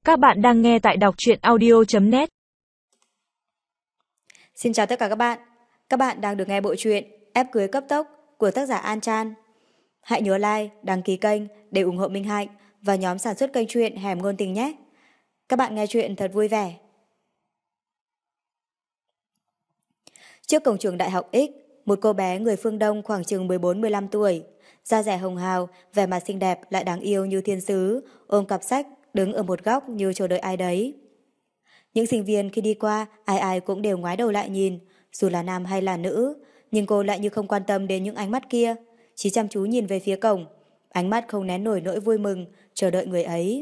Các bạn đang nghe tại đọc truyện audio.net. Xin chào tất cả các bạn. Các bạn đang được nghe bộ truyện Ép cưới cấp tốc của tác giả An Chan. Hãy nhớ like, đăng ký kênh để ủng hộ Minh Hạnh và nhóm sản xuất kênh truyện Hẻm Ngôn Tình nhé. Các bạn nghe truyện thật vui vẻ. Trước cổng trường Đại học X, một cô bé người phương Đông khoảng chừng 14-15 tuổi, da dẻ hồng hào, vẻ mặt xinh đẹp lại đáng yêu như thiên sứ, ôm cặp sách, đứng ở một góc như chờ đợi ai đấy. Những sinh viên khi đi qua, ai ai cũng đều ngoái đầu lại nhìn, dù là nam hay là nữ, nhưng cô lại như không quan tâm đến những ánh mắt kia, chỉ chăm chú nhìn về phía cổng, ánh mắt không nén nổi nỗi vui mừng, chờ đợi người ấy.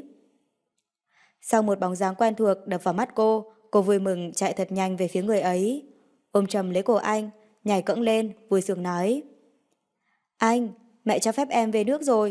Sau một bóng dáng quen thuộc đập vào mắt cô vui mừng chạy thật nhanh về phía người ấy, ôm chầm lấy cổ anh, nhảy cẫng lên, vui sướng nói: "Anh, mẹ cho phép em về nước rồi."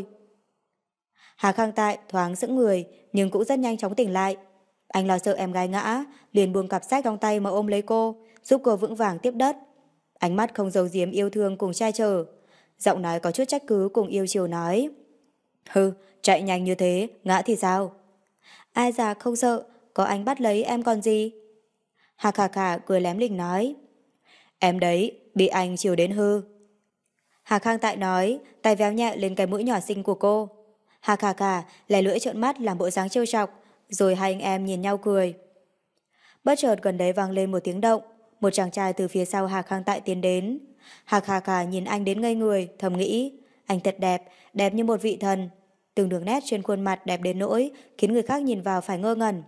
Hà Khang Tại thoáng sững người, nhưng cũng rất nhanh chóng tỉnh lại. Anh lo sợ em gái ngã, liền buông cặp sách trong tay mà ôm lấy cô, giúp cô vững vàng tiếp đất. Ánh mắt không giấu giếm yêu thương cùng che chở, giọng nói có chút trách cứ cùng yêu chiều nói: "Hừ, chạy nhanh như thế, ngã thì sao?" "Ai già không sợ, có anh bắt lấy em còn gì." Hà Khả Khả cười lém lỉnh nói: "Em đấy, bị anh chiều đến hư." Hà Khang Tại nói, tay véo nhẹ lên cái mũi nhỏ xinh của cô. Hà Khả Khả lè lưỡi trợn mắt làm bộ dáng trêu chọc, rồi hai anh em nhìn nhau cười. Bất chợt gần đấy vang lên một tiếng động, một chàng trai từ phía sau Hà Khang Tại tiến đến. Hà Khả Khả nhìn anh đến ngây người, thầm nghĩ, anh thật đẹp, đẹp như một vị thần. Từng đường nét trên khuôn mặt đẹp đến nỗi khiến người khác nhìn vào phải ngơ ngẩn.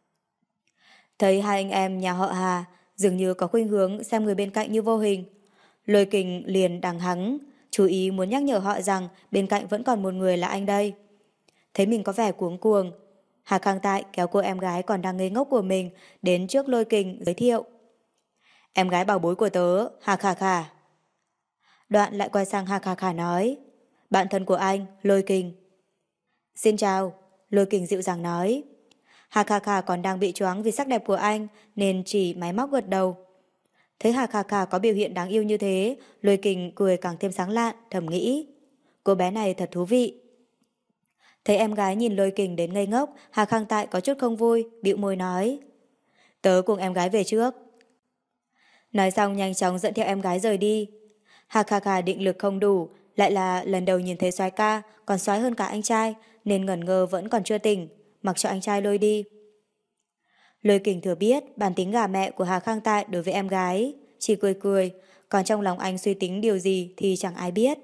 Thấy hai anh em nhà họ Hà dường như có khuynh hướng xem người bên cạnh như vô hình, Lôi Kình liền đằng hắng, chú ý muốn nhắc nhở họ rằng bên cạnh vẫn còn một người là anh đây. Thấy mình có vẻ cuống cuồng, Hà Khang Tại kéo cô em gái còn đang ngây ngốc của mình đến trước Lôi Kình giới thiệu: "Em gái bảo bối của tớ, Hà Khả Khả." Đoạn lại quay sang Hà Khả Khả nói: "Bạn thân của anh, Lôi Kình." "Xin chào." Lôi Kình dịu dàng nói. Hà Khả Khả còn đang bị choáng vì sắc đẹp của anh nên chỉ máy móc gật đầu. Thấy Hà Khả Khả có biểu hiện đáng yêu như thế, Lôi Kình cười càng thêm sáng lạn, thầm nghĩ, cô bé này thật thú vị. Thấy em gái nhìn Lôi Kình đến ngây ngốc, Hà Khang Tại có chút không vui, bĩu môi nói: "Tớ cùng em gái về trước." Nói xong nhanh chóng dẫn theo em gái rời đi. Hà Khả Khả định lực không đủ, lại là lần đầu nhìn thấy soái ca, còn soái hơn cả anh trai, nên ngẩn ngơ vẫn còn chưa tỉnh, mặc cho anh trai lôi đi. Lôi Kình thừa biết bản tính gà mẹ của Hà Khang Tại đối với em gái, chỉ cười cười, còn trong lòng anh suy tính điều gì thì chẳng ai biết.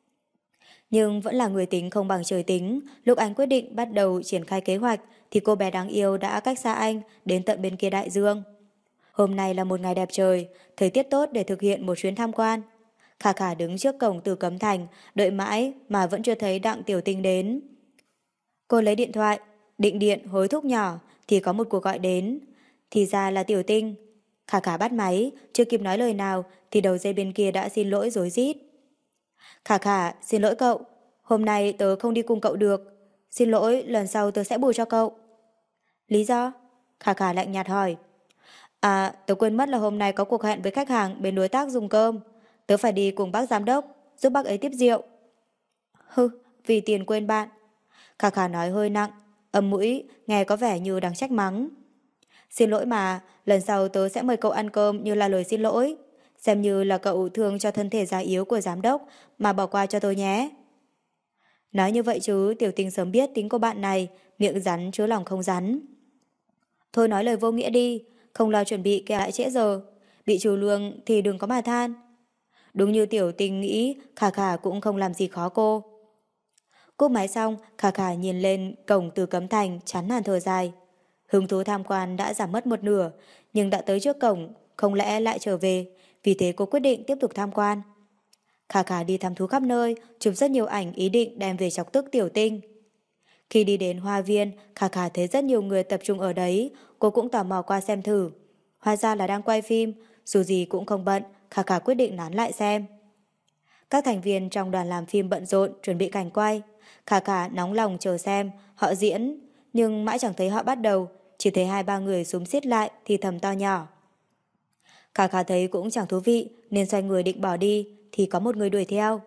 Nhưng vẫn là người tính không bằng trời tính, lúc anh quyết định bắt đầu triển khai kế hoạch thì cô bé đáng yêu đã cách xa anh đến tận bên kia đại dương. Hôm nay là một ngày đẹp trời, thời tiết tốt để thực hiện một chuyến tham quan. Khả Khả đứng trước cổng Từ Cấm Thành, đợi mãi mà vẫn chưa thấy Đặng Tiểu Tinh đến. Cô lấy điện thoại, định điện hối thúc nhỏ thì có một cuộc gọi đến. Thì ra là Tiểu Tinh. Khả Khả bắt máy, chưa kịp nói lời nào thì đầu dây bên kia đã xin lỗi rối rít. "Khả Khả, xin lỗi cậu. Hôm nay tớ không đi cùng cậu được. Xin lỗi, lần sau tớ sẽ bù cho cậu." "Lý do?" Khả Khả lạnh nhạt hỏi. "À, tớ quên mất là hôm nay có cuộc hẹn với khách hàng bên đối tác dùng cơm. Tớ phải đi cùng bác giám đốc, giúp bác ấy tiếp rượu." "Hừ, vì tiền quên bạn." Khả Khả nói hơi nặng, âm mũi, nghe có vẻ như đang trách mắng. "Xin lỗi mà, lần sau tớ sẽ mời cậu ăn cơm như là lời xin lỗi. Xem như là cậu thương cho thân thể già yếu của giám đốc mà bỏ qua cho tôi nhé." Nói như vậy chứ Tiểu Tinh sớm biết tính cô bạn này, miệng rắn chứ lòng không rắn. "Thôi nói lời vô nghĩa đi, không lo chuẩn bị kẻo lại trễ giờ. Bị trừ lương thì đừng có mà than." Đúng như Tiểu Tinh nghĩ, Khả Khả cũng không làm gì khó cô. Cúp máy xong, Khả Khả nhìn lên cổng Từ Cấm Thành, chán nản thở dài. Hứng thú tham quan đã giảm mất một nửa, nhưng đã tới trước cổng, không lẽ lại trở về, vì thế cô quyết định tiếp tục tham quan. Khả Khả đi thăm thú khắp nơi, chụp rất nhiều ảnh ý định đem về chọc tức Tiểu Tinh. Khi đi đến hoa viên, Khả Khả thấy rất nhiều người tập trung ở đấy, cô cũng tò mò qua xem thử. Hóa ra là đang quay phim, dù gì cũng không bận, Khả Khả quyết định nán lại xem. Các thành viên trong đoàn làm phim bận rộn chuẩn bị cảnh quay. Khả Khả nóng lòng chờ xem họ diễn, nhưng mãi chẳng thấy họ bắt đầu, chỉ thấy hai ba người xúm xiết lại thì thầm to nhỏ. Khả Khả thấy cũng chẳng thú vị nên xoay người định bỏ đi thì có một người đuổi theo.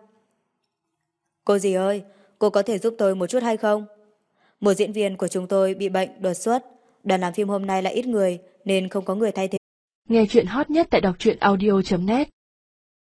"Cô dì ơi, cô có thể giúp tôi một chút hay không? Một diễn viên của chúng tôi bị bệnh đột xuất, đoàn làm phim hôm nay lại ít người nên không có người thay thế. Nghe chuyện hot nhất tại đọc truyện audio.net